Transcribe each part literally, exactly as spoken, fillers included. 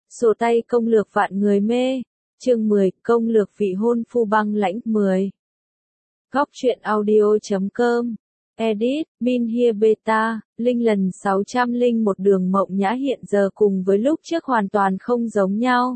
Sổ tay công lược vạn người mê. Chương mười, công lược vị hôn phu băng lãnh mười. Góc truyện audio chấm com. Edit, Min Here Beta, Linh lần sáu trăm lẻ một Đường Mộng Nhã hiện giờ cùng với lúc trước hoàn toàn không giống nhau.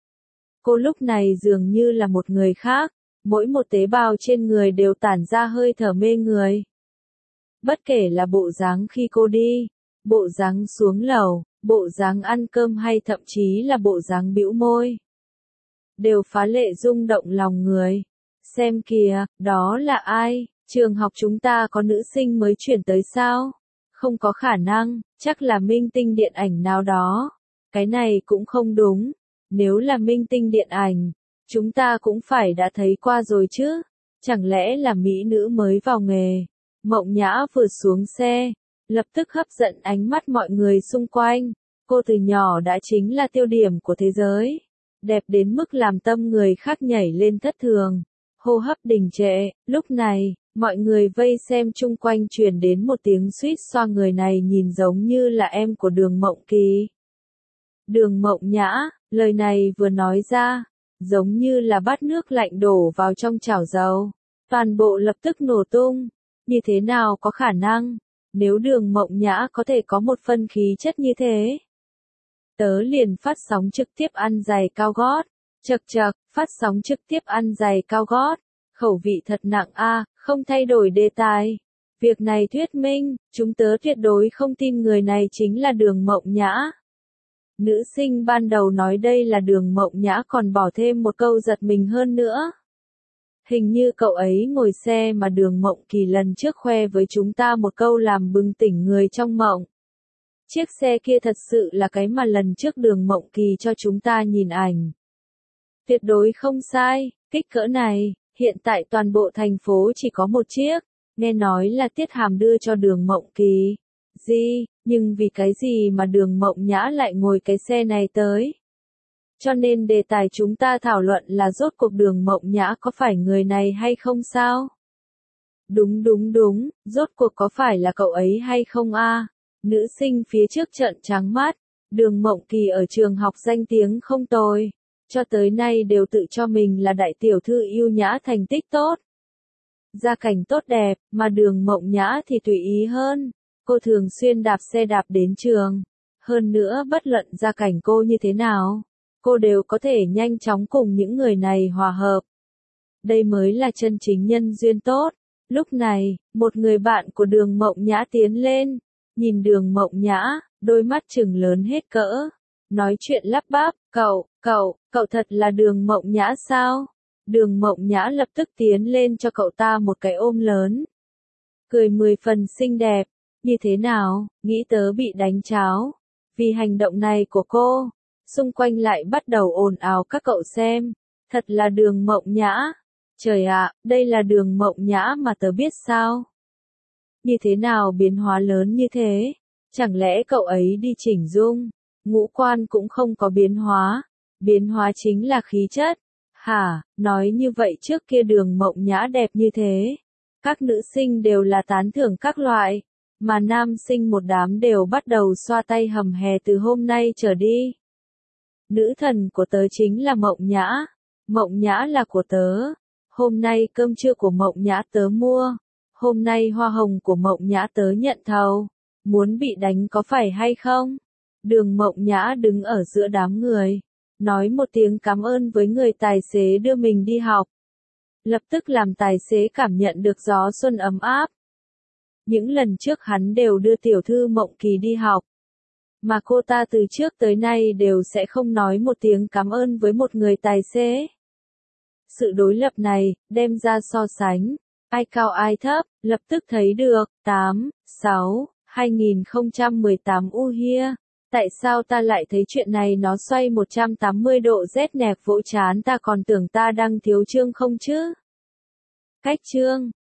Cô lúc này dường như là một người khác, mỗi một tế bào trên người đều tản ra hơi thở mê người. Bất kể là bộ dáng khi cô đi, bộ dáng xuống lầu, bộ dáng ăn cơm hay thậm chí là bộ dáng bĩu môi, đều phá lệ rung động lòng người. Xem kìa, đó là ai? Trường học chúng ta có nữ sinh mới chuyển tới sao? Không có khả năng, chắc là minh tinh điện ảnh nào đó. Cái này cũng không đúng. Nếu là minh tinh điện ảnh, chúng ta cũng phải đã thấy qua rồi chứ. Chẳng lẽ là mỹ nữ mới vào nghề? Mộng Nhã vừa xuống xe, lập tức hấp dẫn ánh mắt mọi người xung quanh. Cô từ nhỏ đã chính là tiêu điểm của thế giới. Đẹp đến mức làm tâm người khác nhảy lên thất thường. Hô hấp đình trệ, lúc này, mọi người vây xem chung quanh truyền đến một tiếng suýt xoa, người này nhìn giống như là em của Đường Mộng Kỳ. Đường Mộng Nhã, lời này vừa nói ra, giống như là bát nước lạnh đổ vào trong chảo dầu. Toàn bộ lập tức nổ tung. Như thế nào có khả năng, nếu Đường Mộng Nhã có thể có một phân khí chất như thế? Tớ liền phát sóng trực tiếp ăn giày cao gót. Chậc chậc, phát sóng trực tiếp ăn giày cao gót. Khẩu vị thật nặng a, không thay đổi đề tài. Việc này thuyết minh, chúng tớ tuyệt đối không tin người này chính là Đường Mộng Nhã. Nữ sinh ban đầu nói đây là Đường Mộng Nhã còn bỏ thêm một câu giật mình hơn nữa. Hình như cậu ấy ngồi xe mà Đường Mộng Kỳ lần trước khoe với chúng ta một câu làm bừng tỉnh người trong mộng. Chiếc xe kia thật sự là cái mà lần trước Đường Mộng Kỳ cho chúng ta nhìn ảnh. Tuyệt đối không sai, kích cỡ này, hiện tại toàn bộ thành phố chỉ có một chiếc, nghe nói là Tiết Hàm đưa cho Đường Mộng Kỳ. Gì, nhưng vì cái gì mà Đường Mộng Nhã lại ngồi cái xe này tới? Cho nên đề tài chúng ta thảo luận là rốt cuộc Đường Mộng Nhã có phải người này hay không sao? Đúng đúng đúng, rốt cuộc có phải là cậu ấy hay không a? Nữ sinh phía trước trợn trắng mắt. Đường Mộng Kỳ ở trường học danh tiếng không tồi, cho tới nay đều tự cho mình là đại tiểu thư yêu nhã, thành tích tốt, gia cảnh tốt đẹp, mà Đường Mộng Nhã thì tùy ý hơn. Cô thường xuyên đạp xe đạp đến trường. Hơn nữa bất luận gia cảnh cô như thế nào, cô đều có thể nhanh chóng cùng những người này hòa hợp. Đây mới là chân chính nhân duyên tốt. Lúc này, một người bạn của Đường Mộng Nhã tiến lên, nhìn Đường Mộng Nhã, đôi mắt trừng lớn hết cỡ, nói chuyện lắp bắp, cậu, cậu, cậu thật là Đường Mộng Nhã sao? Đường Mộng Nhã lập tức tiến lên cho cậu ta một cái ôm lớn. Cười mười phần xinh đẹp, như thế nào, nghĩ tớ bị đánh cháo. Vì hành động này của cô, xung quanh lại bắt đầu ồn ào các cậu xem, thật là Đường Mộng Nhã. Trời ạ, đây là Đường Mộng Nhã mà tớ biết sao? Như thế nào biến hóa lớn như thế? Chẳng lẽ cậu ấy đi chỉnh dung, ngũ quan cũng không có biến hóa, biến hóa chính là khí chất. Hả, nói như vậy trước kia Đường Mộng Nhã đẹp như thế, các nữ sinh đều là tán thưởng các loại, mà nam sinh một đám đều bắt đầu xoa tay hầm hè từ hôm nay trở đi. Nữ thần của tớ chính là Mộng Nhã, Mộng Nhã là của tớ. Hôm nay cơm trưa của Mộng Nhã tớ mua, hôm nay hoa hồng của Mộng Nhã tớ nhận thầu. Muốn bị đánh có phải hay không? Đường Mộng Nhã đứng ở giữa đám người, nói một tiếng cảm ơn với người tài xế đưa mình đi học. Lập tức làm tài xế cảm nhận được gió xuân ấm áp. Những lần trước hắn đều đưa tiểu thư Mộng Kỳ đi học, mà cô ta từ trước tới nay đều sẽ không nói một tiếng cảm ơn với một người tài xế. Sự đối lập này, đem ra so sánh, ai cao ai thấp, lập tức thấy được. Tám, sáu, hai nghìn không trăm mười tám U here. Tại sao ta lại thấy chuyện này nó xoay một trăm tám mươi độ rét nẹt vỗ chán, ta còn tưởng ta đang thiếu chương không chứ? Cách chương,